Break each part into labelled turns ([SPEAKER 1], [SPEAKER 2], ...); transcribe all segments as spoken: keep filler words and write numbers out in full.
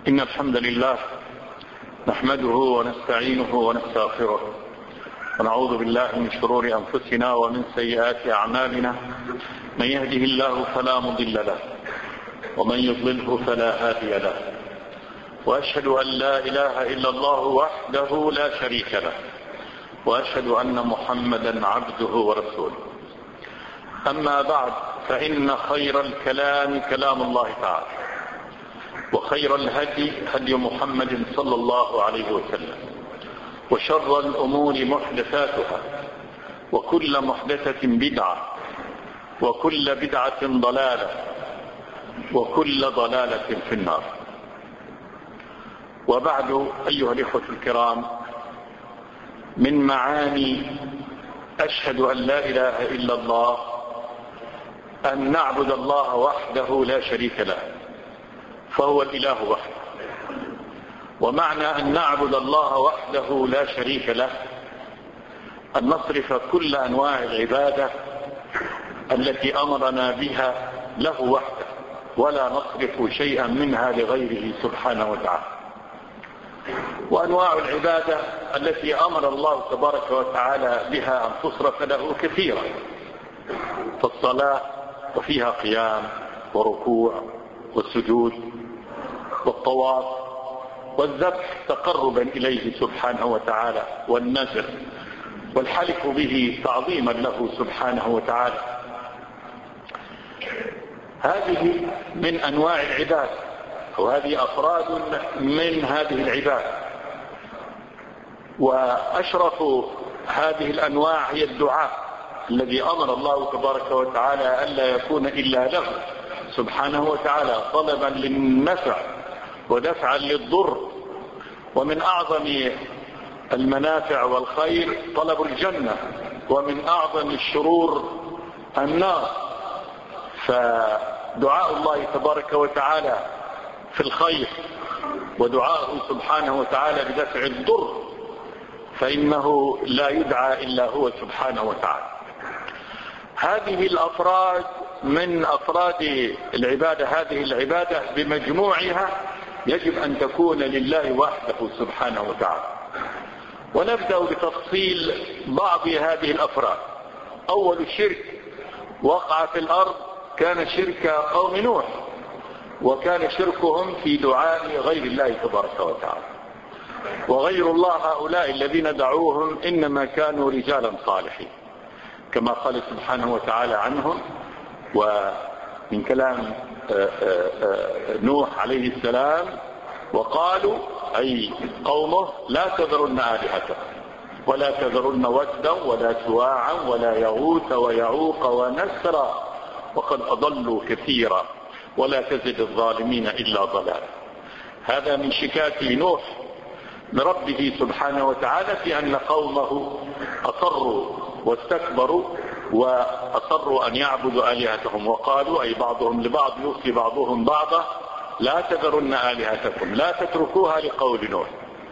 [SPEAKER 1] إن الحمد لله نحمده ونستعينه ونستغفره ونعوذ بالله من شرور أنفسنا ومن سيئات أعمالنا. من يهده الله فلا مضل له ومن يضلله فلا هادي له، وأشهد أن لا إله إلا الله وحده لا شريك له، وأشهد أن محمدا عبده ورسوله. أما بعد، فإن خير الكلام كلام الله تعالى، وخير الهدي هدي محمد صلى الله عليه وسلم، وشر الأمور محدثاتها، وكل محدثة بدعة، وكل بدعة ضلالة، وكل ضلالة في النار. وبعد، أيها الإخوة الكرام، من معاني أشهد أن لا إله إلا الله أن نعبد الله وحده لا شريك له، فهو الإله وحده. ومعنى أن نعبد الله وحده لا شريك له أن نصرف كل أنواع العبادة التي أمرنا بها له وحده، ولا نصرف شيئا منها لغيره سبحانه وتعالى. وأنواع العبادة التي أمر الله تبارك وتعالى بها أن تصرف له كثيرة، فالصلاة وفيها قيام وركوع والسجود والطواف والذبح تقربا إليه سبحانه وتعالى، والنذر والحلف به تعظيما له سبحانه وتعالى. هذه من أنواع العبادة، وهذه أفراد من هذه العبادة. وأشرف هذه الأنواع هي الدعاء الذي أمر الله تبارك وتعالى ألا يكون إلا له سبحانه وتعالى، طلبا للنفع ودفعا للضر. ومن أعظم المنافع والخير طلب الجنة، ومن أعظم الشرور النار. فدعاء الله تبارك وتعالى في الخير، ودعاءه سبحانه وتعالى بدفع الضر، فإنه لا يدعى إلا هو سبحانه وتعالى. هذه الأفراد من أفراد العبادة، هذه العبادة بمجموعها يجب أن تكون لله وحده سبحانه وتعالى. ونبدأ بتفصيل بعض هذه الأفراد. أول الشرك وقع في الأرض كان شرك قوم نوح، وكان شركهم في دعاء غير الله تبارك وتعالى. وغير الله هؤلاء الذين دعوهم إنما كانوا رجالا صالحين، كما قال سبحانه وتعالى عنهم. ومن كلام نوح عليه السلام: وقالوا أي قومه لا تذرن آلهتكم ولا تذرن ودا ولا سواعا ولا يغوث ويعوق ونسرا وقد أضلوا كثيرا ولا تزد الظالمين إلا ضلالا. هذا من شكاية نوح لربه سبحانه وتعالى في أن قومه أصروا واستكبروا وأصروا أن يعبدوا آلهتهم، وقالوا أي بعضهم لبعض يوصي بعضهم بعضا لا تذرن آلهتكم، لا تتركوها لقول نوح.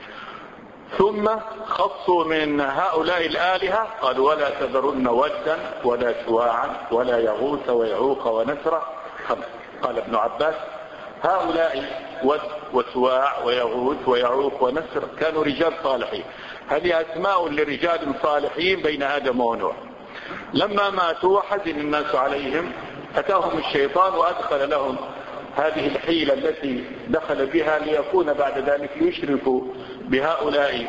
[SPEAKER 1] ثم خصوا من هؤلاء الآلهة قالوا ولا تذرن ودا ولا سواعا ولا يغوث ويعوق ونسرا. قال ابن عباس: هؤلاء ود وسواع ويغوث ويعوق ونسر كانوا رجال صالحين. هذه أسماء لرجال صالحين بين آدم ونوح. لما ماتوا وحزن الناس عليهم أتاهم الشيطان وأدخل لهم هذه الحيلة التي دخل بها ليكون بعد ذلك يشركوا بهؤلاء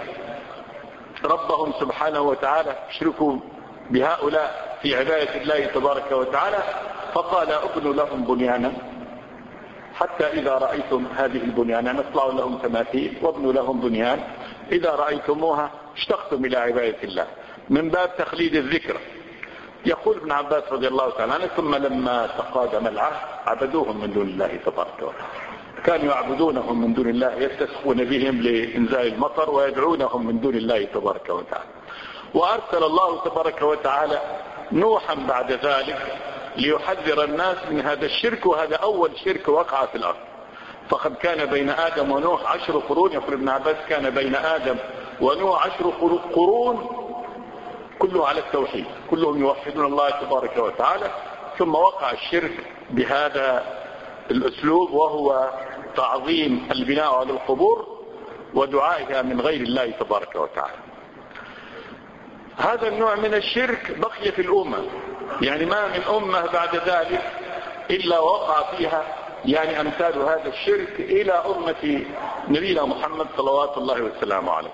[SPEAKER 1] ربهم سبحانه وتعالى، يشركوا بهؤلاء في عبادة الله تبارك وتعالى. فقال: ابنوا لهم بنيانا حتى إذا رأيتم هذه البنيان، نطلع لهم تماثيل وابنوا لهم بنيان إذا رأيتموها اشتقتم إلى عبادة الله، من باب تخليد الذكر. يقول ابن عباس رضي الله تعالى عنه: ثم لما تقادم العهد عبدوهم من دون الله تبارك وتعالى. كانوا يعبدونهم من دون الله، يستسقون بهم لإنزال المطر ويدعونهم من دون الله تبارك وتعالى. وأرسل الله تبارك وتعالى نوحا بعد ذلك ليحذر الناس من هذا الشرك، وهذا أول شرك وقع في الأرض. فقد كان بين آدم ونوح عشر قرون. يقول ابن عباس: كان بين آدم ونوح عشر قرون كله على التوحيد، كلهم يوحدون الله تبارك وتعالى. ثم وقع الشرك بهذا الأسلوب، وهو تعظيم البناء على القبور ودعائها من غير الله تبارك وتعالى. هذا النوع من الشرك بقي في الأمة، يعني ما من أمة بعد ذلك إلا وقع فيها يعني أمثال هذا الشرك إلى أمة نبينا محمد صلوات الله وسلامه عليه.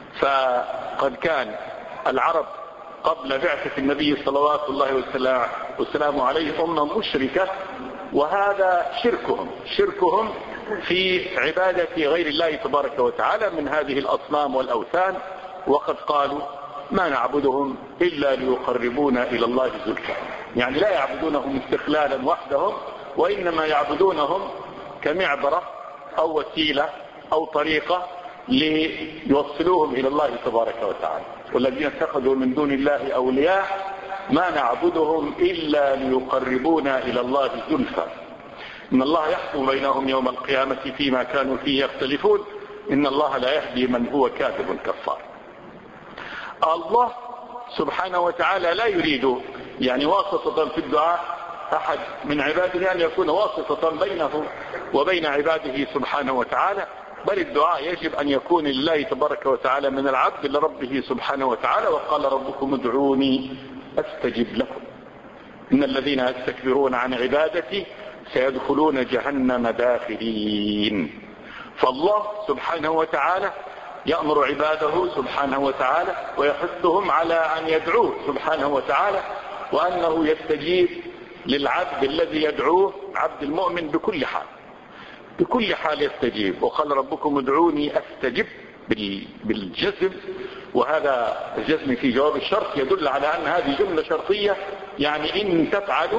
[SPEAKER 1] فقد كان العرب قبل بعثة النبي صلوات الله وسلامه عليه أمة مشركة، وهذا شركهم شركهم في عبادة غير الله تبارك وتعالى من هذه الأصنام والأوثان. وقد قالوا ما نعبدهم إلا ليقربونا إلى الله زلفى، يعني لا يعبدونهم استقلالا وحدهم، وإنما يعبدونهم كمعبرة أو وسيلة أو طريقة ليوصلوهم إلى الله تبارك وتعالى. والذين اتخذوا من دون الله أولياء ما نعبدهم إلا ليقربونا إلى الله زلفى إن الله يحكم بينهم يوم القيامة فيما كانوا فيه يختلفون إن الله لا يهدي من هو كاذب كفار. الله سبحانه وتعالى لا يريد يعني واسطة في الدعاء أحد من عباده أن يكون واسطة بينه وبين عباده سبحانه وتعالى، بل الدعاء يجب أن يكون لله تبارك وتعالى من العبد لربه سبحانه وتعالى. وقال ربكم ادعوني أستجب لكم إن الذين يستكبرون عن عبادتي سيدخلون جهنم داخلين. فالله سبحانه وتعالى يأمر عباده سبحانه وتعالى ويحثهم على أن يدعوه سبحانه وتعالى، وأنه يستجيب للعبد الذي يدعوه عبد المؤمن بكل حال بكل حال يستجيب. وقال ربكم ادعوني أستجب بالجزم، وهذا الجزم في جواب الشرط يدل على أن هذه جملة شرطية، يعني إن تفعلوا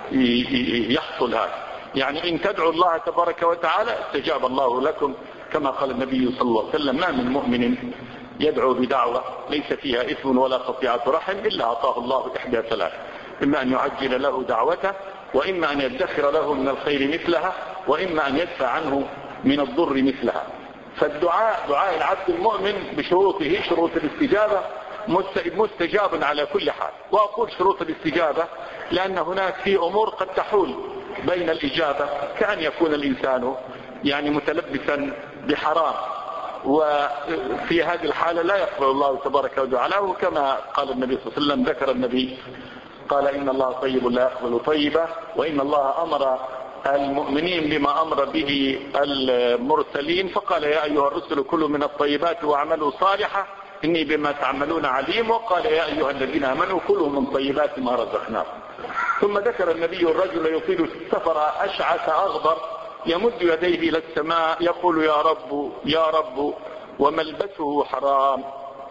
[SPEAKER 1] يحصل هذا، يعني إن تدعوا الله تبارك وتعالى استجاب الله لكم، كما قال النبي صلى الله عليه وسلم ما من مؤمن يدعو بدعوة ليس فيها إثم ولا قطيعة رحم إلا أعطاه الله إحدى ثلاث، إما أن يعجل له دعوته، وإما أن يدخر له من الخير مثلها، وإما أن يدفع عنه من الضر مثلها. فالدعاء دعاء العبد المؤمن بشروطه شروط الاستجابة مستجاب على كل حال. وأقول شروط الاستجابة لأن هناك في أمور قد تحول بين الإجابة، كأن يكون الإنسان يعني متلبسا بحرام، وفي هذه الحالة لا يقبل الله تبارك وتعالى، كما قال النبي صلى الله عليه وسلم. ذكر النبي قال إن الله طيب لا يقبل طيبا، وإن الله أمر المؤمنين بما أمر به المرسلين فقال يا أيها الرسل كلوا من الطيبات واعملوا صالحا إني بما تعملون عليم، وقال يا أيها الذين آمنوا كلوا من طيبات ما رزقناكم. ثم ذكر النبي الرجل يطيل السفر أشعث أغبر يمد يديه إلى السماء يقول يا رب يا رب وملبسه حرام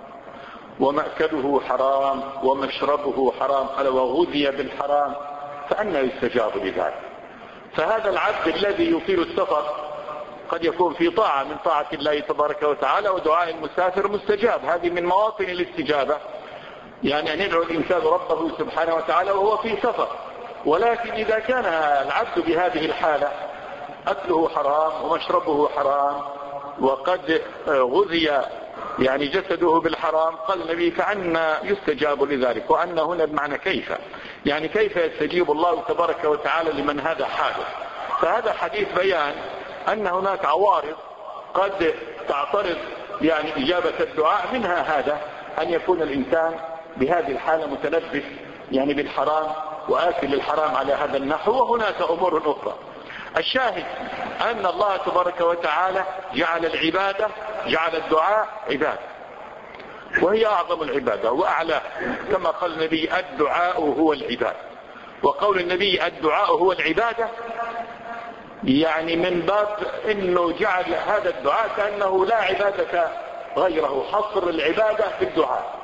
[SPEAKER 1] ومأكله حرام ومشربه حرام، قال وغذي بالحرام فأنى يستجاب لذلك. فهذا العبد الذي يطيل السفر قد يكون في طاعة من طاعة الله تبارك وتعالى، ودعاء المسافر مستجاب، هذه من مواطن الاستجابة، يعني أن يدعو الإنسان ربه سبحانه وتعالى وهو في سفر. ولكن إذا كان العبد بهذه الحالة أكله حرام ومشربه حرام وقد غذي يعني جسده بالحرام، قال النبي فعنا يستجاب لذلك. وأن هنا بمعنى كيف، يعني كيف يستجيب الله تبارك وتعالى لمن هذا حادث. فهذا حديث بيان أن هناك عوارض قد تعترض يعني إجابة الدعاء، منها هذا أن يكون الإنسان بهذه الحالة متلبس يعني بالحرام وآكل الحرام على هذا النحو. وهناك أمور أخرى. الشاهد أن الله تبارك وتعالى جعل العبادة جعل الدعاء عبادة، وهي أعظم العبادة وأعلى، كما قال النبي الدعاء هو العبادة. وقول النبي الدعاء هو العبادة يعني من باب أنه جعل هذا الدعاء كأنه لا عبادة غيره، حصر العبادة في الدعاء.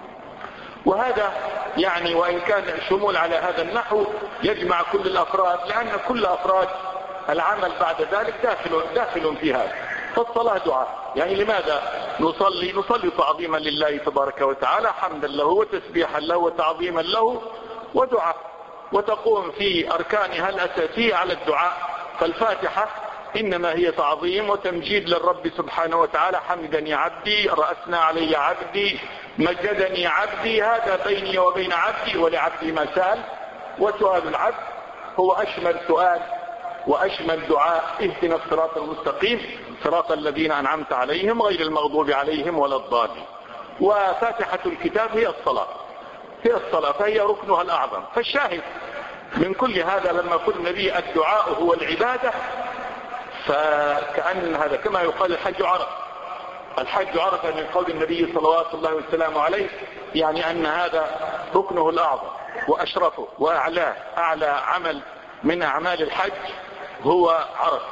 [SPEAKER 1] وهذا يعني وإن كان الشمول على هذا النحو يجمع كل الأفراد، لأن كل أفراد العمل بعد ذلك داخل, داخل في هذا. فالصلاة دعاء، يعني لماذا نصلي؟ نصلي تعظيما لله تبارك وتعالى، حمدا له وتسبيحا له وتعظيما له ودعاء، وتقوم في أركانها الأساسية على الدعاء. فالفاتحة إنما هي تعظيم وتمجيد للرب سبحانه وتعالى، حمدني عبدي رأسنا علي عبدي مجدني عبدي، هذا بيني وبين عبدي ولعبدي ما سأل. وسؤال العبد هو أشمل سؤال وأشمل دعاء اهدنا الصراط المستقيم صراط الذين أنعمت عليهم غير المغضوب عليهم ولا الضالين. وفاتحة الكتاب هي الصلاة هي الصلاة فهي ركنها الأعظم. فالشاهد من كل هذا لما قل النبي الدعاء هو العبادة، فكأن هذا كما يقال الحج عرف الحج عرف من قول النبي صلوات الله وسلامه عليه، يعني أن هذا ركنه الأعظم وأشرفه وأعلاه، أعلى عمل من أعمال الحج هو عرف.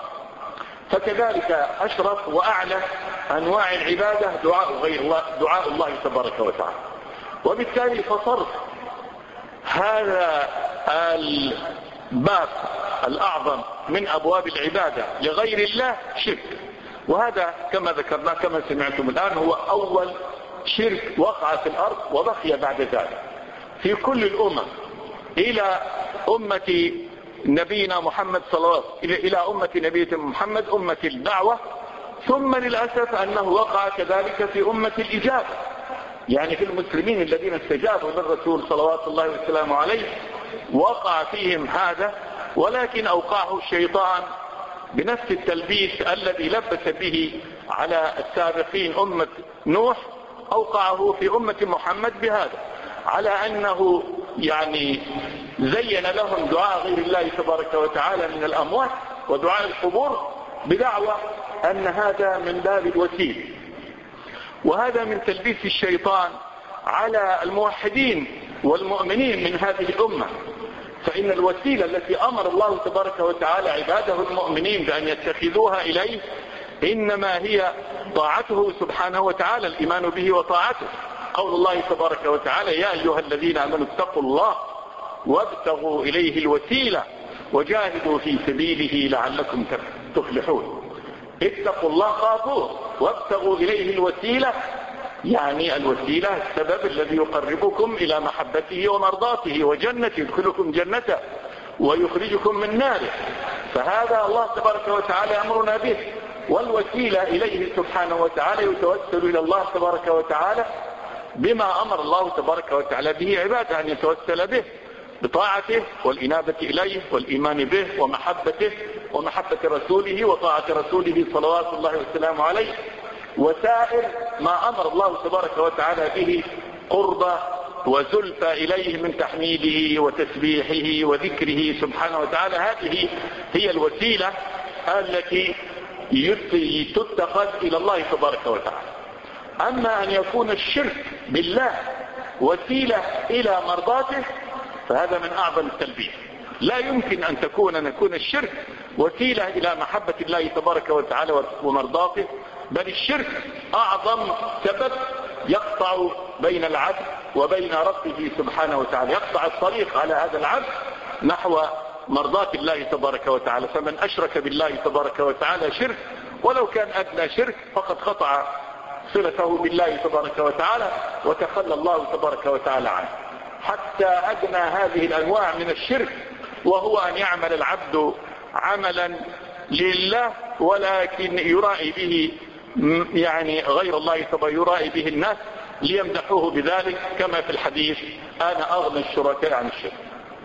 [SPEAKER 1] فكذلك أشرف وأعلى أنواع العبادة دعاء غير الله، دعاء الله تبارك وتعالى. وبالتالي فصرف هذا الباب الأعظم من أبواب العبادة لغير الله شرك، وهذا كما ذكرنا كما سمعتم الآن هو أول شرك وقع في الأرض وبقي بعد ذلك في كل الأمم إلى أمة نبينا محمد صلى الله عليه وسلم، إلى أمة نبينا محمد أمة الدعوة، ثم للأسف أنه وقع كذلك في أمة الإجابة، يعني في المسلمين الذين استجابوا للرسول صلوات الله وسلامه عليه وقع فيهم هذا، ولكن أوقعه الشيطان بنفس التلبيس الذي لبس به على السابقين أمة نوح، أوقعه في أمة محمد بهذا، على أنه يعني زين لهم دعاء غير الله تبارك وتعالى من الأموات ودعاء القبور بدعوى أن هذا من باب الوسيل. وهذا من تلبيس الشيطان على الموحدين والمؤمنين من هذه الأمة، فإن الوسيلة التي أمر الله تبارك وتعالى عباده المؤمنين بأن يتخذوها إليه إنما هي طاعته سبحانه وتعالى، الإيمان به وطاعته. قول الله تبارك وتعالى يا أيها الذين آمنوا اتقوا الله وابتغوا إليه الوسيلة وجاهدوا في سبيله لعلكم تفلحون. اتقوا الله خافوه وابتغوا إليه الوسيلة، يعني الوسيلة السبب الذي يقربكم إلى محبته ومرضاته وجنته، يدخلكم جنته ويخرجكم من ناره. فهذا الله تبارك وتعالى أمرنا به، والوسيلة إليه سبحانه وتعالى يتوسل إلى الله تبارك وتعالى بما أمر الله تبارك وتعالى به عباده أن يتوسل به، بطاعته والإنابة إليه والإيمان به ومحبته ومحبة رسوله وطاعة رسوله صلوات الله وسلامه عليه، وسائر ما أمر الله تبارك وتعالى به قربة وزلفى إليه من تحميده وتسبيحه وذكره سبحانه وتعالى. هذه هي الوسيلة التي تتخذ إلى الله تبارك وتعالى. أما أن يكون الشرك بالله وسيلة إلى مرضاته فهذا من أعظم التلبيس. لا يمكن أن تكون نكون الشرك وسيلة إلى محبة الله تبارك وتعالى ومرضاته، بل الشرك أعظم سبب يقطع بين العبد وبين ربه سبحانه وتعالى، يقطع الطريق على هذا العبد نحو مرضاة الله تبارك وتعالى. فمن أشرك بالله تبارك وتعالى شرك ولو كان أدنى شرك فقد قطع صلته بالله تبارك وتعالى وتخلى الله تبارك وتعالى عنه. حتى أدنى هذه الأنواع من الشرك وهو أن يعمل العبد عملا لله ولكن يرائي به يعني غير الله تبارك، يرائي به الناس ليمدحوه بذلك، كما في الحديث أنا أغنى الشركاء عن الشرك،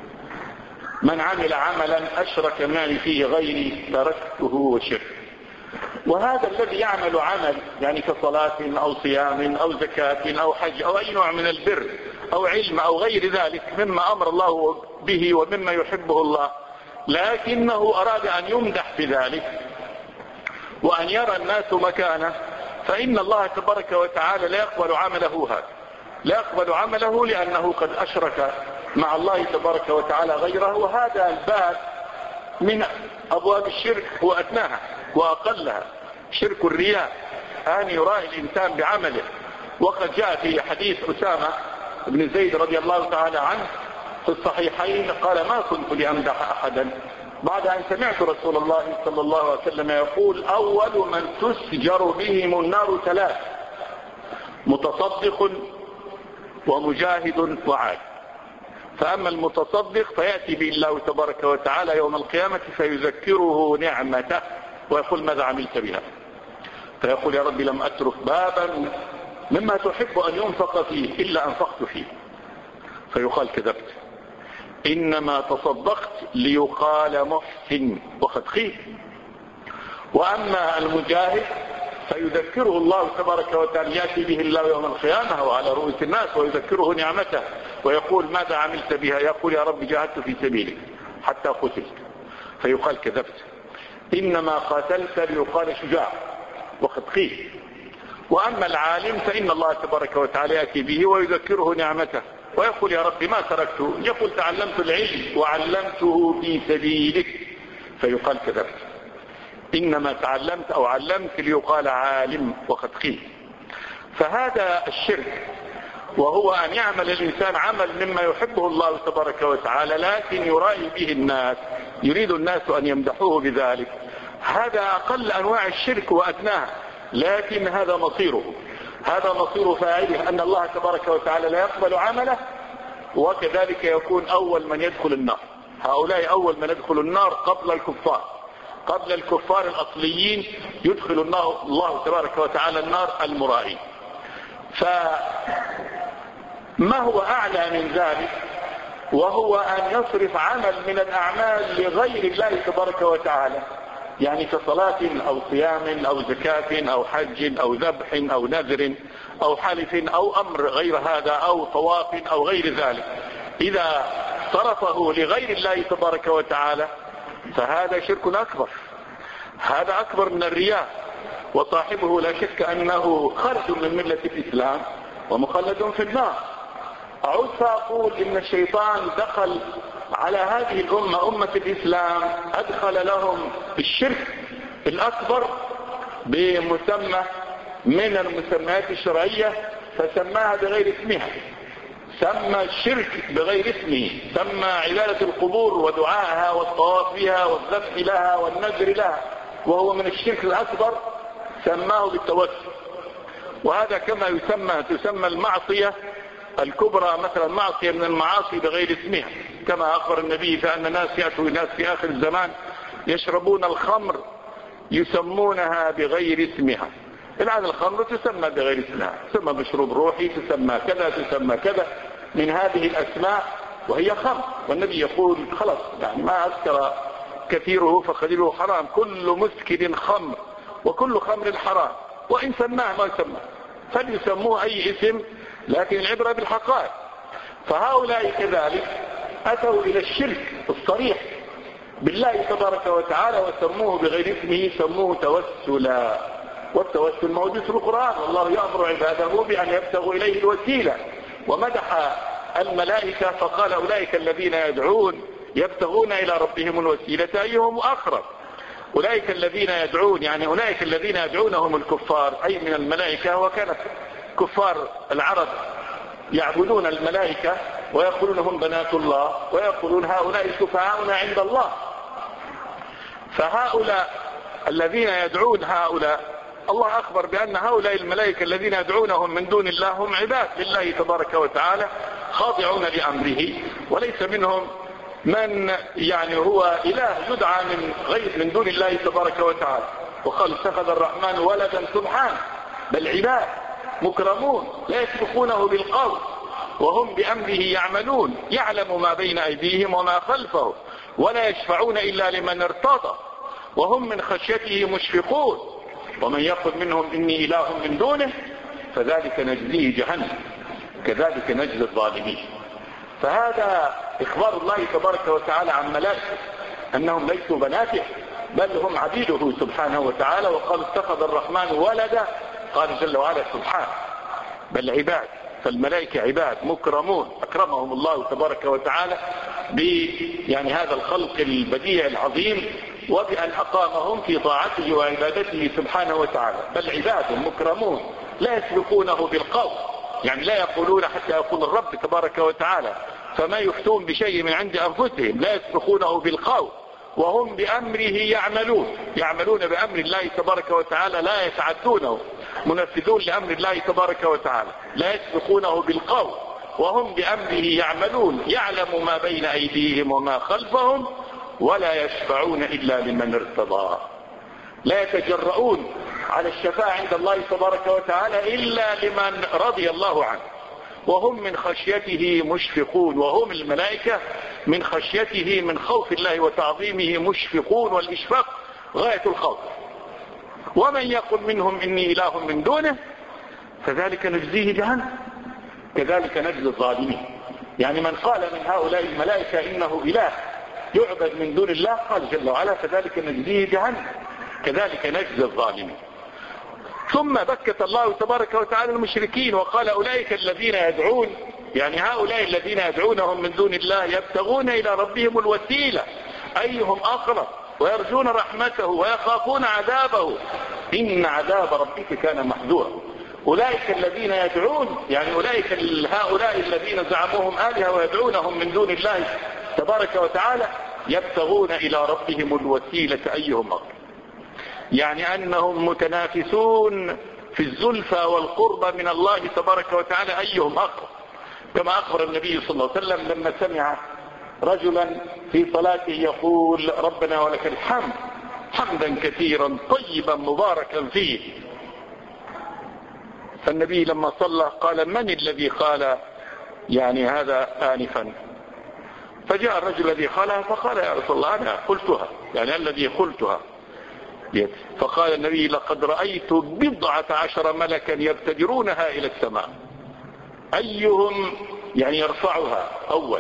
[SPEAKER 1] من عمل عملا أشرك معي فيه غيري تركته وشرك. وهذا الذي يعمل عمل يعني كصلاة أو صيام أو زكاة أو حج أو أي نوع من البر أو علم أو غير ذلك مما أمر الله به ومما يحبه الله، لكنه أراد أن يمدح بذلك وأن يرى الناس مكانه، فإن الله تبارك وتعالى لا يقبل عمله هذا، لا يقبل عمله لأنه قد أشرك مع الله تبارك وتعالى غيره. وهذا الباب من أبواب الشرك هو أدناها وأقلها، شرك الرياء، أن يرائي الإنسان بعمله. وقد جاء في حديث أسامة بن زيد رضي الله تعالى عنه في الصحيحين قال ما كنت لأمدح أحدا بعد أن سمعت رسول الله صلى الله عليه وسلم يقول أول من تسجر بهم النار ثلاث: متصدق ومجاهد وعالم. فأما المتصدق فيأتي به الله تبارك وتعالى يوم القيامة فيذكره نعمته ويقول ماذا عملت بها، فيقول يا رب لم أترك بابا مما تحب أن ينفق فيه إلا أنفقت فيه، فيقال كذبت. إنما تصدقت ليقال محسن وقد قيل. وأما المجاهد فيذكره الله تبارك وتعالى، يأتي به الله يوم القيامة وعلى رؤوس الناس ويذكره نعمته ويقول ماذا عملت بها؟ يقول يا رب جاهدت في سبيلك حتى قتلت، فيقال كذبت. إنما قاتلت ليقال شجاع وقد قيل. وأما العالم فإن الله تبارك وتعالى يأتي به ويذكره نعمته ويقول يا رب ما تركته، يقول تعلمت العلم وعلمته في سبيلك، فيقال كذبت. إنما تعلمت أو علمت ليقال عالم وقد قيل. فهذا الشرك، وهو أن يعمل الإنسان عمل مما يحبه الله تبارك وتعالى لكن يرائي به الناس، يريد الناس أن يمدحوه بذلك، هذا أقل أنواع الشرك وأدناها، لكن هذا مصيره، هذا مصير فاعله أن الله تبارك وتعالى لا يقبل عمله، وكذلك يكون أول من يدخل النار. هؤلاء أول من يدخل النار قبل الكفار، قبل الكفار الأصليين يدخل الله تبارك وتعالى النار المرائين. فما هو أعلى من ذلك؟ وهو أن يصرف عمل من الأعمال لغير الله تبارك وتعالى، يعني كصلاة أو صيام أو زكاة أو حج أو ذبح أو نذر أو حلف أو أمر غير هذا أو طواف أو غير ذلك، إذا صرفه لغير الله تبارك وتعالى فهذا شرك أكبر، هذا أكبر من الرياء، وصاحبه لا شك أنه خارج من ملة الإسلام ومخلد في النار. أعود فأقول إن الشيطان دخل على هذه الأمة أمة الإسلام، أدخل لهم الشرك الأكبر بمسمى من المسميات الشرعية فسماها بغير اسمها، سمى الشرك بغير اسمه، سمى عبادة القبور ودعائها والطواف بها والذبح لها والنذر لها، وهو من الشرك الأكبر، سماه بالتوسل. وهذا كما يسمى تسمى المعصية الكبرى، مثلا معصية من المعاصي بغير اسمها، كما أخبر النبي فأن ناس يأتوا الناس في آخر الزمان يشربون الخمر يسمونها بغير اسمها. الآن الخمر تسمى بغير اسمها، تسمى مشروب روحي، تسمى كذا، تسمى كذا من هذه الأسماء، وهي خمر. والنبي يقول خلاص يعني ما أسكر كثيره فقليله حرام، كل مسكر خمر وكل خمر حرام، وإن سماه ما يسمى فليسموه أي اسم، لكن العبرة بالحقائق. فهؤلاء كذلك أتوا إلى الشرك الصريح بالله تبارك وتعالى وسموه بغير اسمه، سموه توسلا. والتوسل موجود في القرآن، والله يأمر عباده بأن يبتغوا إليه الوسيلة، ومدح الملائكة فقال أولئك الذين يدعون يبتغون إلى ربهم الوسيلة أيهم أقرب. أولئك الذين يدعون يعني أولئك الذين يدعونهم الكفار أي من الملائكة، وكانت كفار العرب يعبدون الملائكة ويقولون هم بنات الله ويقولون هؤلاء شفعاؤنا عند الله. فهؤلاء الذين يدعون هؤلاء الله أخبر بأن هؤلاء الملائكة الذين يدعونهم من دون الله هم عباد لله تبارك وتعالى خاضعون لأمره، وليس منهم من يعني هو إله يدعى من غير من دون الله تبارك وتعالى. وقال اتخذ الرحمن ولدا سبحانه، بل عباد مكرمون لا يسبقونه بالقول وهم بأمره يعملون، يعلم ما بين أيديهم وما خلفهم ولا يشفعون إلا لمن ارتضى وهم من خشيته مشفقون، ومن يقل منهم إني إله من دونه فذلك نجزيه جهنم كذلك نجزي الظالمين. فهذا إخبار الله تبارك وتعالى عن ملائكته أنهم ليسوا بناته بل هم عبيده سبحانه وتعالى. وقال اتخذ الرحمن ولدا، قال جل وعلا سبحانه بل عباد، فالملائكة عباد مكرمون أكرمهم الله تبارك وتعالى ب يعني هذا الخلق البديع العظيم، وبأن أقامهم في طاعته وعبادته سبحانه وتعالى. بل عباد مكرمون لا يسبقونه بالقول، يعني لا يقولون حتى يقول الرب تبارك وتعالى، فما يفتون بشيء من عند أنفسهم، لا يسبقونه بالقول وهم بأمره يعملون، يعملون بأمر الله تبارك وتعالى لا يتعدونه، منفذون لأمر الله تبارك وتعالى، لا يسبقونه بالقول وهم بأمره يعملون، يعلم ما بين أيديهم وما خلفهم ولا يشفعون إلا لمن ارتضى. لا يتجرؤون على الشفاعة عند الله تبارك وتعالى إلا لمن رضي الله عنه، وهم من خشيته مشفقون، وهم الملائكة من خشيته من خوف الله وتعظيمه مشفقون، والإشفاق غاية الخوف. ومن يقل منهم إني إله من دونه فذلك نجزيه جهنم كذلك نجزي الظالمين. يعني من قال من هؤلاء الملائكة إنه إله يعبد من دون الله قال جل وعلا فذلك نجزيه جهنم كذلك نجزي الظالمين. ثم بكت الله تبارك وتعالى المشركين وقال أولئك الذين يدعون، يعني هؤلاء الذين يدعونهم من دون الله يبتغون إلى ربهم الوسيلة أيهم أقرب ويرجون رحمته ويخافون عذابه إن عذاب ربك كان محذورا. أولئك الذين يدعون يعني أولئك هؤلاء الذين زعموهم آلهة ويدعونهم من دون الله تبارك وتعالى يبتغون إلى ربهم الوسيلة أيهم أقرب، يعني أنهم متنافسون في الزلفى والقرب من الله تبارك وتعالى أيهم أقرب، كما أخبر النبي صلى الله عليه وسلم لما سمع رجلا في صلاته يقول ربنا ولك الحمد حمدا كثيرا طيبا مباركا فيه. فالنبي لما صلى قال من الذي قال يعني هذا آنفا؟ فجاء الرجل الذي قالها فقال يا رسول الله أنا قلتها، يعني الذي قلتها. فقال النبي لقد رأيت بضعة عشر ملكا يبتدرونها إلى السماء أيهم يعني يرفعها أول.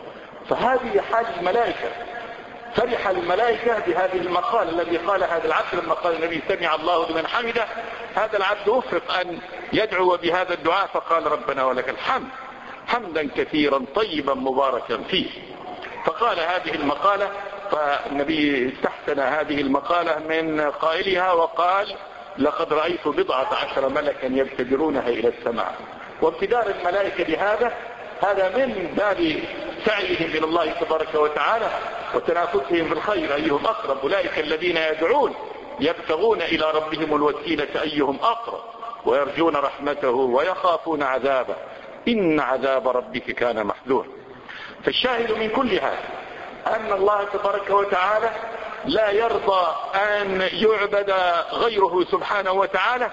[SPEAKER 1] فهذه حال الملائكة، فرح الملائكة بهذه المقال الذي قال هذا العبد لما قال النبي سمع الله لمن حمده. هذا العبد وفق أن يدعو بهذا الدعاء فقال ربنا ولك الحمد حمدا كثيرا طيبا مباركا فيه. فقال هذه المقالة، فالنبي استحسن هذه المقالة من قائلها وقال لقد رأيت بضعة عشر ملكا يبتدرونها إلى السماء. وابتدار الملائكة بهذا هذا من باب سعيهم إلى الله تبارك وتعالى وتنافسهم في الخير أيهم أقرب. أولئك الذين يدعون يبتغون إلى ربهم الوسيلة أيهم أقرب ويرجون رحمته ويخافون عذابه إن عذاب ربك كان محذورا. فالشاهد من كل هذا أن الله تبارك وتعالى لا يرضى أن يعبد غيره سبحانه وتعالى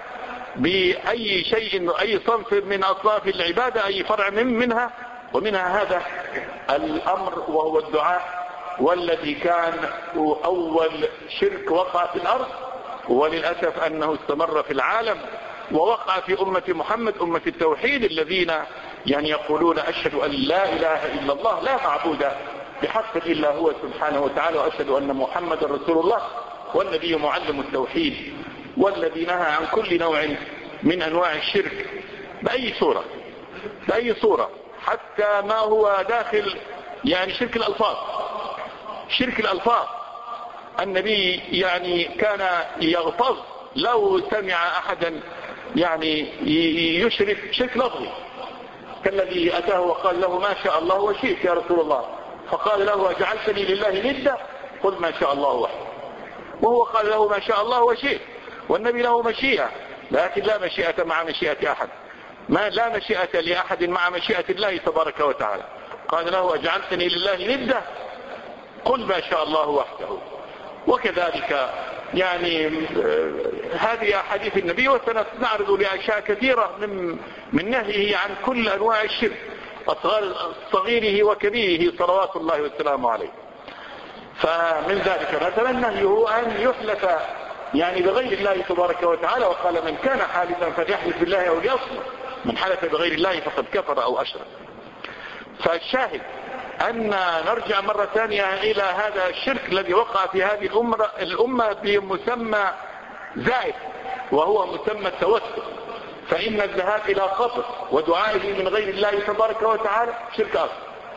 [SPEAKER 1] بأي شيء أي صنف من أصناف العبادة أي فرع من منها ومنها هذا الأمر وهو الدعاء، والذي كان أول شرك وقع في الأرض وللأسف أنه استمر في العالم ووقع في أمة محمد أمة التوحيد الذين يعني يقولون أشهد أن لا إله إلا الله لا معبود بحق إلا هو سبحانه وتعالى وأشهد أن محمد رسول الله، والنبي معلم التوحيد والذي نهى عن كل نوع من أنواع الشرك بأي صورة بأي صورة حتى ما هو داخل يعني شرك الألفاظ. شرك الألفاظ النبي يعني كان يغتظ لو سمع أحدا يعني يشرك شرك لفظي كالذي أتاه وقال له ما شاء الله وشئت يا رسول الله، فقال له أجعلتني لله ندا قل ما شاء الله وحده، وهو قال له ما شاء الله وشئت، والنبي له مشيئة لكن لا مشيئة مع مشيئة أحد، ما لا مشيئة لأحد مع مشيئة الله تبارك وتعالى. قال له أجعلتني لله ندا قل ما شاء الله وحده. وكذلك يعني هذه أحاديث النبي وسنعرض لأشياء كثيرة من من نهيه عن كل أنواع الشرك صغيره وكبيره صلوات الله والسلام عليه. فمن ذلك مثلا نهيه أن يحلف يعني بغير الله تبارك وتعالى، وقال من كان حالفا فليحلف بالله أو ليصمت، من حلف بغير الله فقد كفر أو أشرك. فالشاهد أن نرجع مرة ثانية إلى هذا الشرك الذي وقع في هذه الأمة, الأمة بمسمى زائد وهو مسمى التوسل، فإن الذهاب إلى قبر ودعائه من غير الله تبارك وتعالى شرك أصغر،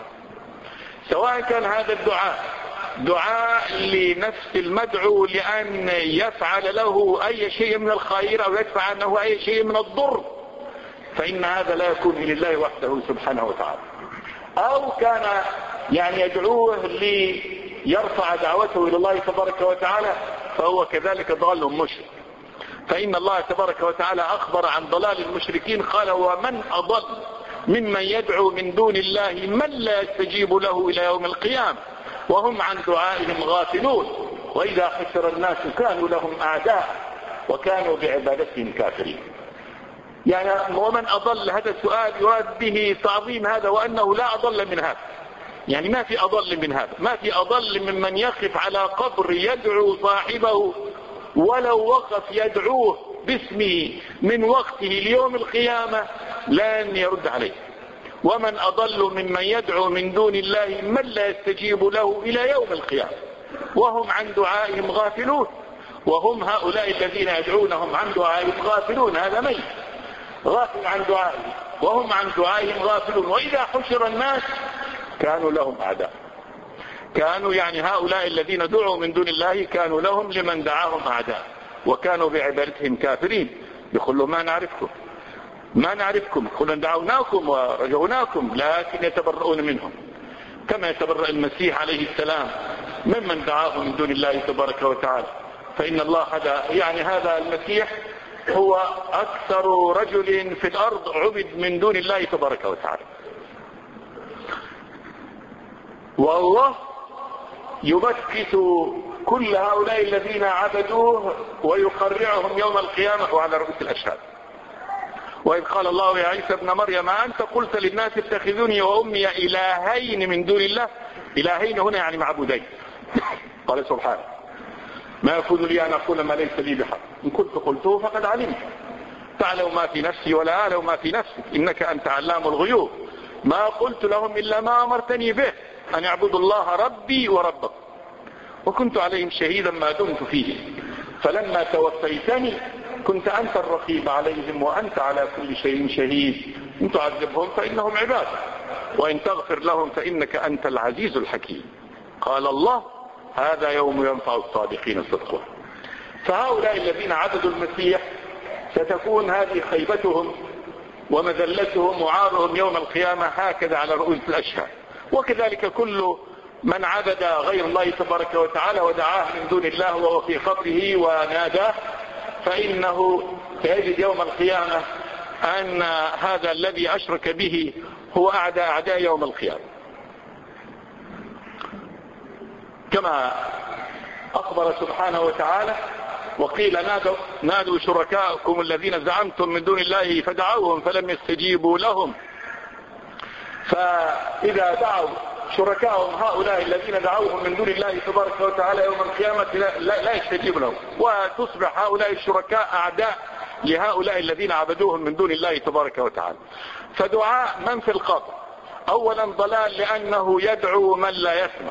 [SPEAKER 1] سواء كان هذا الدعاء دعاء لنفس المدعو لأن يفعل له أي شيء من الخير أو يدفع عنه أي شيء من الضر، فإن هذا لا يكون لله وحده سبحانه وتعالى، أو كان يعني يدعوه ليرفع دعوته إلى الله تبارك وتعالى فهو كذلك ضال مشرك. فإن الله تبارك وتعالى أخبر عن ضلال المشركين قال ومن أضل ممن يدعو من دون الله من لا يستجيب له إلى يوم القيامة وهم عن دعائهم غافلون وإذا حشر الناس كانوا لهم أعداء وكانوا بعبادتهم كافرين. يعني ومن أضل هذا السؤال يراد به تعظيم هذا وأنه لا أضل من هذا، يعني ما في أضل من هذا، ما في أضل ممن يقف على قبر يدعو صاحبه ولو وقف يدعوه باسمه من وقته ليوم القيامة لن يرد عليه. ومن أضل ممن يدعو من دون الله من لا يستجيب له إلى يوم القيامة وهم عن دعائهم غافلون. وهم هؤلاء الذين يدعونهم عن دعائهم غافلون، هذا ميت غافل عن دعائهم وهم عن دعائهم غافلون. وإذا حشر الناس كانوا لهم أعداء، كانوا يعني هؤلاء الذين دعوا من دون الله كانوا لهم لمن دعاهم أعداء، وكانوا بعبادتهم كافرين. يقولوا ما نعرفكم ما نعرفكم قلنا دعوناكم ورجوناكم، لكن يتبرؤون منهم كما يتبرأ المسيح عليه السلام ممن دعاه من دون الله تبارك وتعالى. فإن الله هذا يعني هذا المسيح هو أكثر رجل في الأرض عبد من دون الله تبارك وتعالى. والله يبكت كل هؤلاء الذين عبدوه ويقرعهم يوم القيامة وعلى رؤوس الأشهاد. وإذ قال الله يا عيسى ابن مريم أنت قلت للناس اتخذوني وأمي إلهين من دون الله. إلهين هنا يعني معبودين. قال سبحانه ما يكون لي أن أقول ما ليس لي بحق إن كنت قلته فقد علمت تعلم ما في نفسي ولا أعلم ما في نفسك إنك أنت علام الغيوب ما قلت لهم إلا ما أمرتني به أن يعبدوا الله ربي وربكم وكنت عليهم شهيدا ما دمت فيه فلما توفيتني كنت أنت الرقيب عليهم وأنت على كل شيء شهيد إن تعذبهم فإنهم عباد وإن تغفر لهم فإنك أنت العزيز الحكيم. قال الله هذا يوم ينفع الصادقين صدقهم. فهؤلاء الذين عبدوا المسيح ستكون هذه خيبتهم ومذلتهم وعارهم يوم القيامة هكذا على رؤوس الأشهاد. وكذلك كل من عبد غير الله تبارك وتعالى ودعاه من دون الله وهو في قبره وناداه فإنه سيجد يوم القيامة أن هذا الذي أشرك به هو أعدى أعداء يوم القيامة. كما أخبر سبحانه وتعالى وقيل نادوا, نادوا شركاءكم الذين زعمتم من دون الله فدعوهم فلم يستجيبوا لهم. فإذا دعوا شركاءهم هؤلاء الذين دعوهم من دون الله تبارك وتعالى يوم القيامة لا, لا, لا يستجيب لهم وتصبح هؤلاء الشركاء أعداء لهؤلاء الذين عبدوهم من دون الله تبارك وتعالى. فدعاء من في القبر أولا ضلال لأنه يدعو من لا يسمع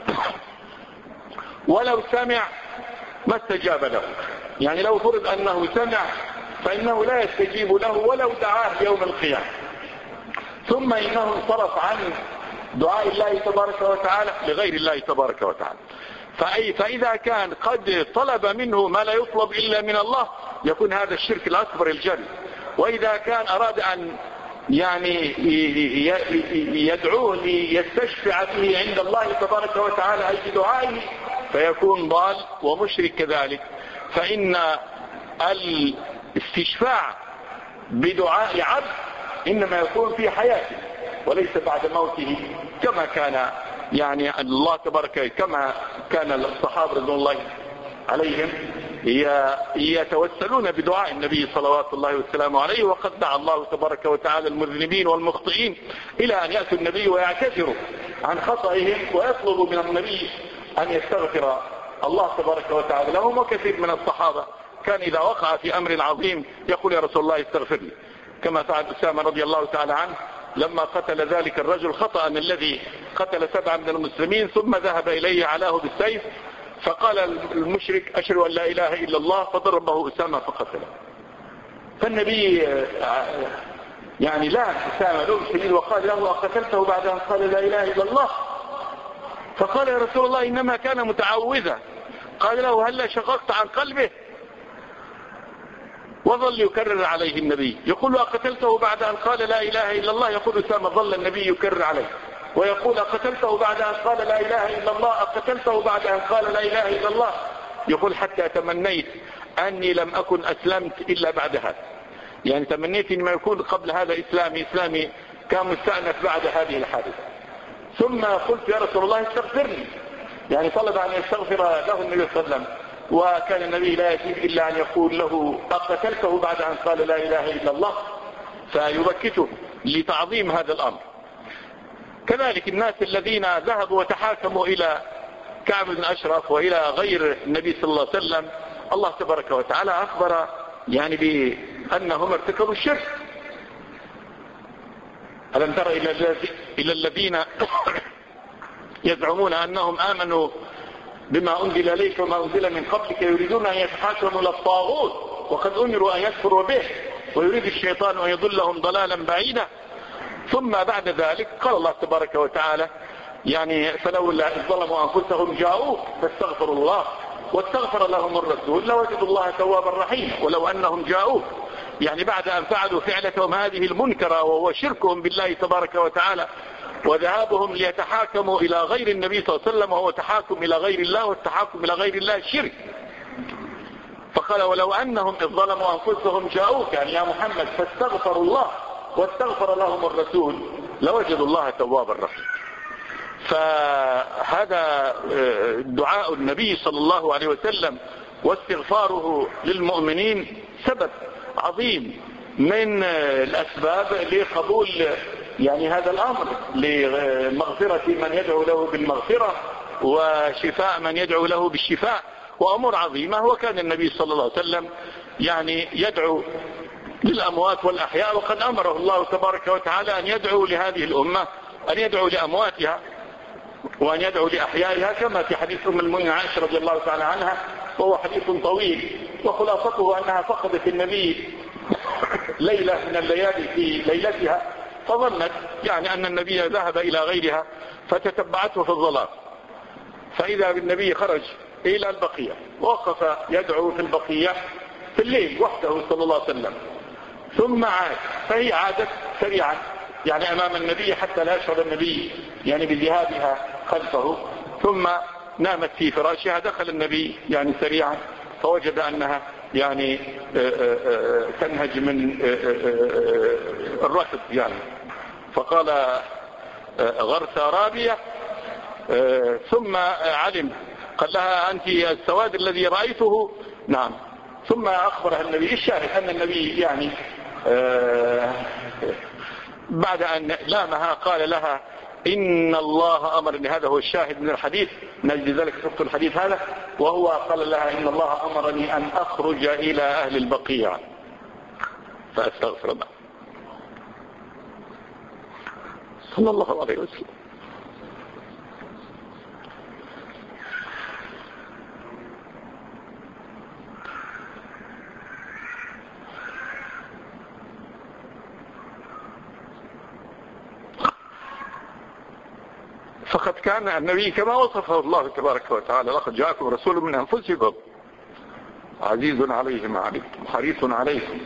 [SPEAKER 1] ولو سمع ما استجاب له. يعني لو فرض أنه سمع فإنه لا يستجيب له ولو دعاه يوم القيامة. ثم إنه انصرف عن دعاء الله تبارك وتعالى لغير الله تبارك وتعالى. فأي فإذا كان قد طلب منه ما لا يطلب إلا من الله يكون هذا الشرك الأكبر الجلي. وإذا كان أراد أن يعني يدعوه ليستشفع به عند الله تبارك وتعالى أي بدعائه فيكون ضال ومشرك كذلك. فإن الاستشفاع بدعاء عبد إنما يكون في حياته وليس بعد موته كما كان يعني الله تبارك كما كان الصحابة رضي الله عليهم يتوسلون بدعاء النبي صلوات الله وسلامه عليه. وقد دعا الله تبارك وتعالى المذنبين والمخطئين إلى أن يأتوا النبي ويعتذروا عن خطئهم ويطلبوا من النبي أن يستغفر الله تبارك وتعالى لهم. وكثير من الصحابة كان إذا وقع في أمر عظيم يقول يا رسول الله استغفر لي كما فعل أسامة رضي الله تعالى عنه لما قتل ذلك الرجل خطأ الذي قتل سبعة من المسلمين ثم ذهب إليه علاه بالسيف فقال المشرك أشهد أن لا إله إلا الله فضربه أسامة فقتله. فالنبي يعني لا أسامة له شديد وقال له أقتلته بعد أن قال لا إله إلا الله. فقال يا رسول الله إنما كان متعوذا. قال له هل شققت عن قلبه؟ وظل يكرر عليه النبي يقول أقتلته بعد أن قال لا إله إلا الله. يقول أسامة ظل النبي يكرر عليه ويقول أقتلته بعد أن قال لا إله إلا الله أقتلته بعد أن قال لا إله إلا الله. يقول حتى تمنيت أني لم أكن أسلمت إلا بعد هذا. يعني تمنيت أن ما يكون قبل هذا إسلامي إسلامي كان مستأنف بعد هذه الحادثة. ثم قلت يا رسول الله استغفرني يعني طلب أن يستغفر له النبي صلى الله عليه وسلم. وكان النبي لا يجيب إلا أن يقول له أقتلته بعد أن قال لا إله إلا الله فيبكته لتعظيم هذا الأمر. كذلك الناس الذين ذهبوا وتحاكموا إلى كعب بن أشرف وإلى غير النبي صلى الله عليه وسلم، الله تبارك وتعالى أخبر يعني بأنهم ارتكبوا الشرك. ألم تر إلى الذين يزعمون أنهم آمنوا بما أنزل إليك وما أنزل من قبلك يريدون أن يتحاكموا إلى الطاغوت وقد أمروا أن يكفروا به ويريد الشيطان أن يضلهم ضلالا بعيدا. ثم بعد ذلك قال الله تبارك وتعالى يعني فلولا إذ ظلموا أنفسهم جاءوك فاستغفروا الله واستغفر لهم الرسول لوجدوا الله توابا رحيما. ولو أنهم جاءوك يعني بعد أن فعلوا فعلتهم هذه المنكرة وهو شركهم بالله تبارك وتعالى وذهابهم ليتحاكموا إلى غير النبي صلى الله عليه وسلم وهو تحاكم إلى غير الله، والتحاكم إلى غير الله شرك. فقال ولو أنهم إذ ظلموا أنفسهم جاءوك يعني يا محمد فاستغفروا الله واستغفر لهم الرسول لوجدوا الله توابا رحيما. فهذا دعاء النبي صلى الله عليه وسلم واستغفاره للمؤمنين سبب عظيم من الأسباب لقبول يعني هذا الأمر، لمغفرة من يدعو له بالمغفرة وشفاء من يدعو له بالشفاء، وأمور عظيمة. وكان النبي صلى الله عليه وسلم يعني يدعو للأموات والأحياء، وقد أمره الله تبارك وتعالى أن يدعو لهذه الأمة، أن يدعو لأمواتها وأن يدعو لأحيائها، كما في حديث أم المؤمنين عائشة رضي الله تعالى عنها، وهو حديث طويل وخلاصته أنها فقدت النبي ليلة من الليالي في ليلتها، فظنت يعني أن النبي ذهب إلى غيرها فتتبعته في الظلام، فإذا بالنبي خرج إلى البقيع ووقف يدعو في البقيع في الليل وحده صلى الله عليه وسلم، ثم عاد، فهي عادت سريعا يعني أمام النبي حتى لا يشعر النبي يعني بذهابها خلفه، ثم نامت في فراشها. دخل النبي يعني سريعا فوجد أنها يعني تنهج من الركض يعني، فقال غرث رابية، ثم علم قال لها أنت السواد الذي رأيته؟ نعم. ثم أخبرها النبي. الشاهد أن النبي يعني بعد أن لامها قال لها إن الله أمرني، هذا هو الشاهد من الحديث، نجد ذلك في الحديث هذا، وهو قال لها إن الله أمرني أن أخرج إلى أهل البقيع فأستغفر الله صلى الله عليه وسلم. فقد كان النبي كما وصفه الله تبارك وتعالى لقد جاءكم رسول من أنفسكم عزيز عليه ما عنتم حريص عليكم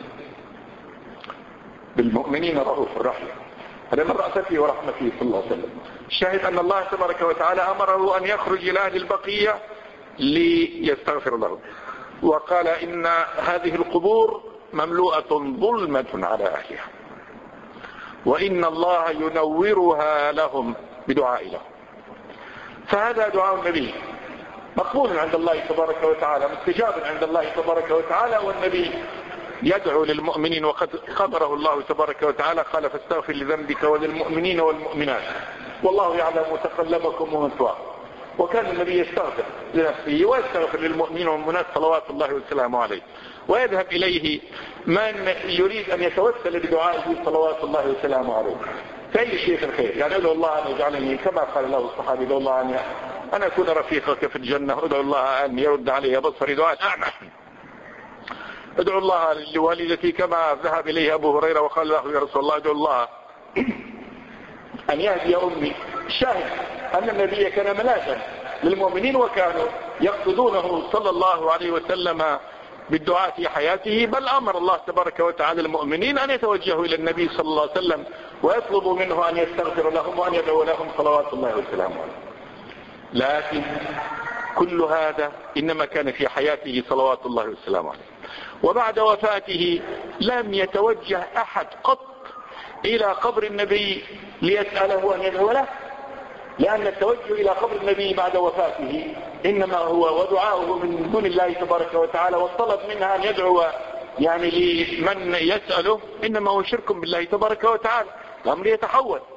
[SPEAKER 1] بالمؤمنين رؤوف رحيم. هذا من رأفته ورحمته صلى الله عليه وسلم. الشاهد أن الله تبارك وتعالى أمره أن يخرج إلى أهل البقيع ليستغفر لهم، وقال إن هذه القبور مملوءة ظلمة على أهلها وإن الله ينورها لهم بدعاء لهم. فهذا دعاء النبي مقبول عند الله تبارك وتعالى، مستجاب عند الله تبارك وتعالى، والنبي يدعو للمؤمنين وقد خبره الله تبارك وتعالى قال فاستغفر لذنبك وللمؤمنين والمؤمنات والله يعلم متقلبكم ومثواكم. وكان النبي يستغفر لنفسه ويستغفر للمؤمنين والمؤمنات صلوات الله وسلامه عليه، ويذهب إليه من يريد أن يتوسل بدعائه صلوات الله وسلامه عليه فأي شيء في الخير. يعني ادعو الله أن يجعلني كما قال له الصحابي ادعو الله أن أن أكون رفيقك في الجنة، ادعو الله أن يرد علي بصري دعاء أعمى، ادعو الله لوالدتي كما ذهب إليه أبو هريرة وقال له يا رسول الله ادعو الله أن يهدي أمي. الشاهد أن النبي كان ملاذا للمؤمنين وكانوا يقصدونه صلى الله عليه وسلم بالدعاء في حياته، بل أمر الله تبارك وتعالى المؤمنين أن يتوجهوا إلى النبي صلى الله عليه وسلم ويطلبوا منه أن يستغفر لهم وأن يدعو لهم صلوات الله وسلامه عليه. لكن كل هذا إنما كان في حياته صلوات الله وسلامه عليه، وبعد وفاته لم يتوجه أحد قط إلى قبر النبي ليسأله أن يدعو له، لأن التوجه إلى قبر النبي بعد وفاته إنما هو ودعاؤه من دون الله تبارك وتعالى والطلب منها أن يدعو يعني لمن يسأله إنما هو شرك بالله تبارك وتعالى. الأمر يتحول،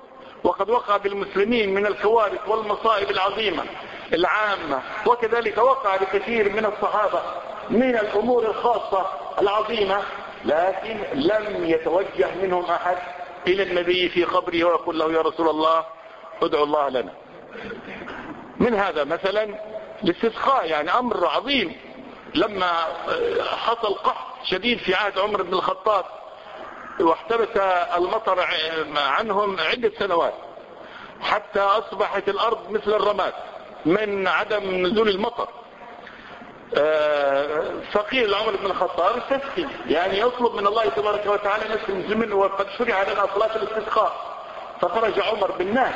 [SPEAKER 1] وقد وقع بالمسلمين من الكوارث والمصائب العظيمة العامة، وكذلك وقع بكثير من الصحابة من الأمور الخاصة العظيمة، لكن لم يتوجه منهم أحد إلى النبي في قبره ويقول له يا رسول الله ادعو الله لنا. من هذا مثلا الاستسقاء، يعني أمر عظيم. لما حصل قحط شديد في عهد عمر بن الخطاب واحتبس المطر عنهم عدة سنوات حتى أصبحت الأرض مثل الرماد من عدم نزول المطر، فقيل لعمر بن الخطاب استسقي، يعني يطلب من الله تبارك وتعالى نفس المسلمين، وقد شرع لنا صلاة الاستسقاء. فخرج عمر بالناس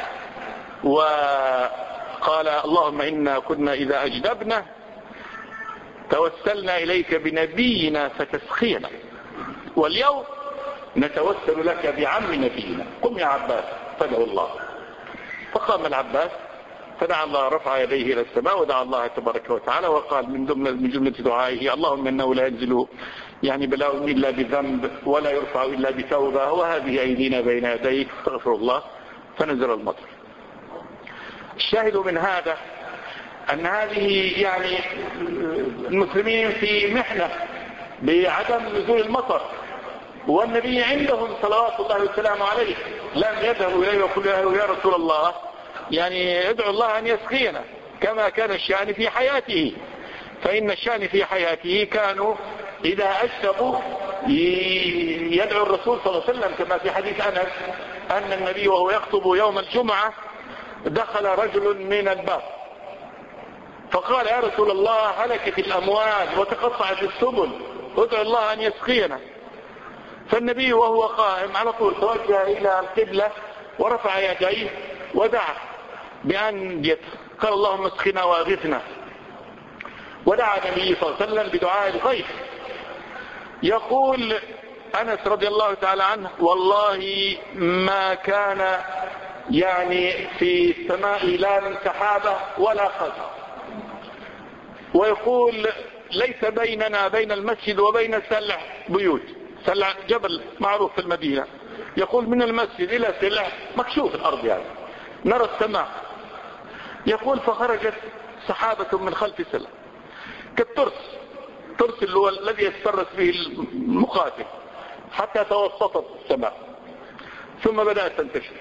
[SPEAKER 1] وقال اللهم إنا كنا إذا أجدبنا توسلنا إليك بنبينا فتسقينا، واليوم نتوسل لك بعم نبينا، قم يا عباس فادعو الله. فقام العباس فدعا الله، رفع يديه إلى السماء ودعا الله تبارك وتعالى وقال من ضمن من جملة دعائه اللهم إنه لا ينزل يعني بلاء إلا بذنب ولا يرفع إلا بتوبة، وهذه أيدينا بين يديك استغفر الله، فنزل المطر. الشاهد من هذا أن هذه يعني المسلمين في محنة بعدم نزول المطر، والنبي عندهم صلوات الله وسلامه عليه لم يذهبوا إليه ويقول له يا رسول الله يعني ادعو الله أن يسقينا كما كان الشأن في حياته. فإن الشأن في حياته كانوا إذا أجدبوا يدعو الرسول صلى الله عليه وسلم، كما في حديث أنس أن النبي وهو يخطب يوم الجمعة دخل رجل من الباب فقال يا رسول الله هلكت الأموال وتقطعت السبل ادعو الله أن يسقينا. فالنبي وهو قائم على طول توجه إلى القبلة ورفع يديه ودعا بأن يت... قال اللهم اسقنا واغثنا، ودعا النبي صلى الله عليه وسلم بدعاء الغيث. يقول أنس رضي الله تعالى عنه والله ما كان يعني في السماء لا من سحابة ولا قدر، ويقول ليس بيننا بين المسجد وبين سلع بيوت، سلع جبل معروف في المدينة، يقول من المسجد إلى سلع مكشوف الأرض يعني نرى السماء. يقول فخرجت سحابة من خلف سلع كالترس، الترس اللي هو الذي يسترس به المقاتل حتى توسطت السماء، ثم بدأت تنتشر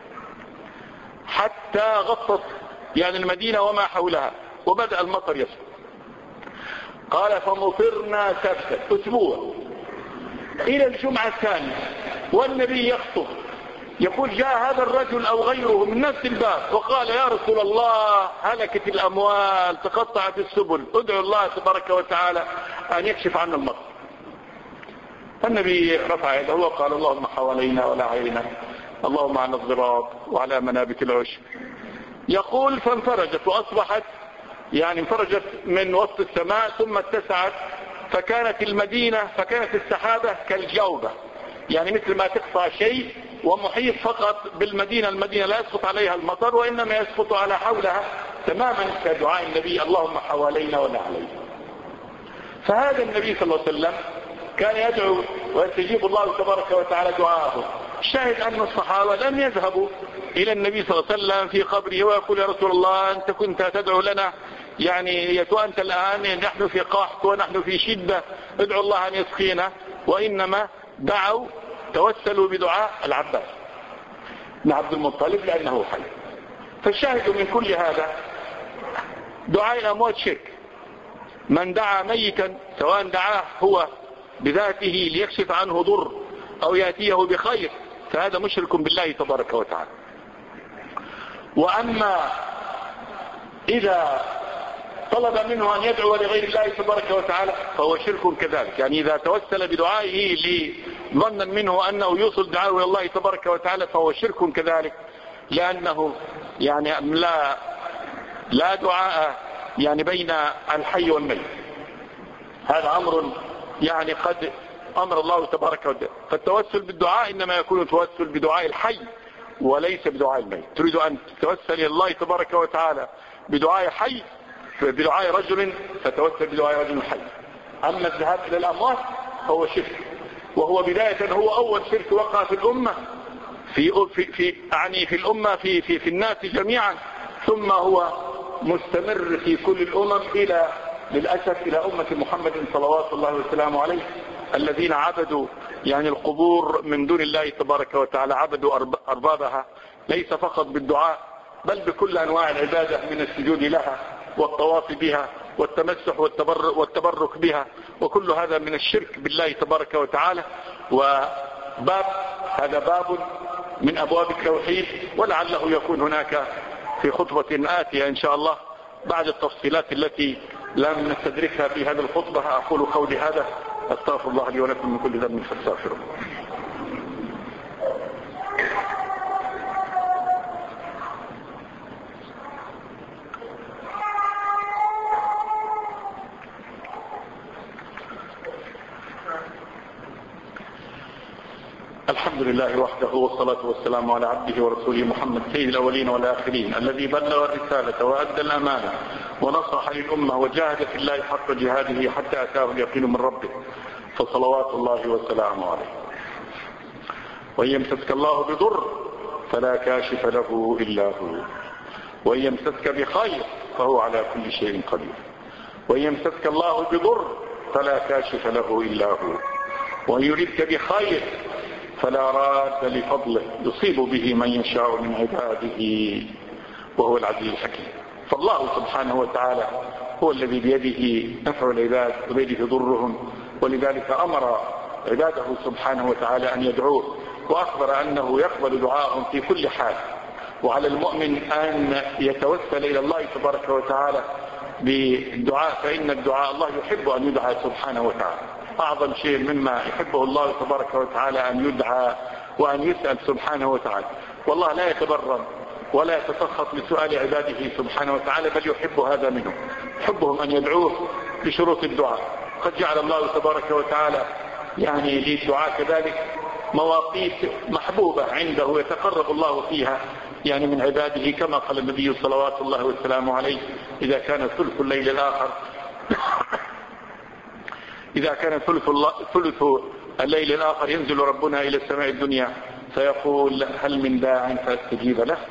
[SPEAKER 1] حتى غطت يعني المدينة وما حولها، وبدأ المطر يسقط. قال فمطرنا سبتا أسبوع إلى الجمعة الثانية والنبي يخطب، يقول جاء هذا الرجل أو غيره من نفس الباب وقال يا رسول الله هلكت الأموال تقطعت السبل ادعو الله تبارك وتعالى أن يكشف عنا المطر. النبي رفع يده وقال اللهم حوالينا ولا علينا، اللهم على الضراب وعلى منابت العشب. يقول فانفرجت وأصبحت يعني انفرجت من وسط السماء ثم اتسعت، فكانت المدينة فكانت السحابة كالجوبة، يعني مثل ما تقطع شيء ومحيط فقط بالمدينة، المدينة لا يسقط عليها المطر وإنما يسقط على حولها تماما كدعاء النبي اللهم حوالينا ولا علينا. فهذا النبي صلى الله عليه وسلم كان يدعو ويستجيب الله تبارك وتعالى دعاءه. الشاهد أن الصحابة لم يذهبوا إلى النبي صلى الله عليه وسلم في قبره ويقول يا رسول الله أنت كنت تدعو لنا يعني أنت الآن نحن في قحط ونحن في شدة ادعو الله أن يسقينا، وإنما دعوا توسلوا بدعاء العباس بن عبد المطلب لأنه حي. فالشاهد من كل هذا دعاء الأموات شرك. من دعا ميتا سواء دعاه هو بذاته ليكشف عنه ضر أو يأتيه بخير فهذا مشرك بالله تبارك وتعالى. وأما إذا طلب منه أن يدعو لغير الله تبارك وتعالى فهو شرك كذلك، يعني إذا توسل بدعائه لظنا منه أنه يوصل دعاءه إلى الله تبارك وتعالى فهو شرك كذلك، لأنه يعني لا لا دعاء يعني بين الحي والميت. هذا أمر يعني قد أمر الله تبارك وتعالى. فالتوسل بالدعاء إنما يكون توسل بدعاء الحي وليس بدعاء الميت. تريد أن تتوسل إلى الله تبارك وتعالى بدعاء حي بدعاء رجل فتوسل بدعاء رجل حي. أما الذهاب إلى الأموات هو شرك، وهو بداية هو أول شرك وقع في الأمة في في في يعني في الأمة في في في الناس جميعا، ثم هو مستمر في كل الأمم إلى للأسف إلى أمة محمد صلوات الله وسلامه عليه، الذين عبدوا يعني القبور من دون الله تبارك وتعالى، عبدوا أربابها ليس فقط بالدعاء بل بكل أنواع العبادة، من السجود لها والطواف بها والتمسح والتبرك بها، وكل هذا من الشرك بالله تبارك وتعالى. وباب هذا باب من أبواب التوحيد، ولعله يكون هناك في خطبة آتية إن شاء الله بعد التفصيلات التي لم نستدركها في هذه الخطبة. أقول قولي هذا، أستغفر الله لي ولكم من كل ذنب فاستغفروه. الحمد لله وحده، والصلاة والسلام على عبده ورسوله محمد سيد الأولين والآخرين، الذي بلغ الرسالة وأدى الأمانة ونصح للأمة وجاهد في الله حق جهاده حتى أتاه اليقين من ربه، فصلوات الله وسلامه عليه. وإن يمسسك الله بضر فلا كاشف له إلا هو، وإن يمسسك بخير فهو على كل شيء قدير. وإن يمسسك الله بضر فلا كاشف له إلا هو، وإن يريدك بخير فلا راد لفضله يصيب به من يشاء من عباده وهو العزيز الحكيم. فالله سبحانه وتعالى هو الذي بيده نفع العباد وبيده ضرهم، ولذلك أمر عباده سبحانه وتعالى أن يدعوه، وأخبر أنه يقبل دعاءهم في كل حال. وعلى المؤمن أن يتوسل إلى الله تبارك وتعالى بالدعاء، فإن الدعاء الله يحب أن يدعى سبحانه وتعالى. أعظم شيء مما يحبه الله تبارك وتعالى أن يدعى وأن يسأل سبحانه وتعالى. والله لا يتبرم ولا يتسخط لسؤال عباده سبحانه وتعالى، بل يحب هذا منه، يحبهم أن يدعوه بشروط الدعاء. قد جعل الله تبارك وتعالى يعني للدعاء كذلك مواقيت محبوبة عنده يتقرب الله فيها يعني من عباده، كما قال النبي صلوات الله وسلامه عليه: إذا كان ثلث الليل الآخر إذا كان ثلث, ثلث الليل الآخر ينزل ربنا إلى السماء الدنيا فيقول: هل من داع فاستجيب له،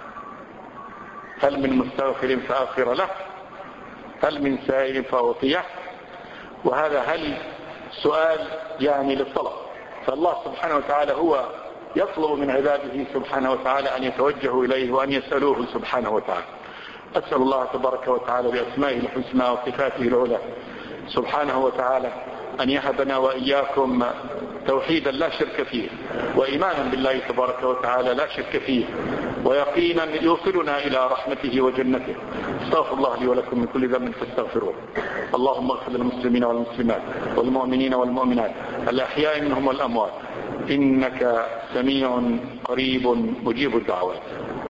[SPEAKER 1] هل من مستغفر فأغفر له، هل من سائل فأعطيه. وهذا هل سؤال يعني للطلب، فالله سبحانه وتعالى هو يطلب من عباده سبحانه وتعالى أن يتوجهوا إليه وأن يسألوه سبحانه وتعالى. أسأل الله تبارك وتعالى بأسمائه الحسنى وصفاته العلى سبحانه وتعالى أن يهبنا وإياكم توحيدا لا شرك فيه، وإيمانا بالله تبارك وتعالى لا شرك فيه، ويقينا يوصلنا إلى رحمته وجنته. استغفر الله لي ولكم من كل ذنب فاستغفروه. اللهم اغفر للمسلمين والمسلمات والمؤمنين والمؤمنات الأحياء منهم والأموات، إنك سميع قريب مجيب الدعوات.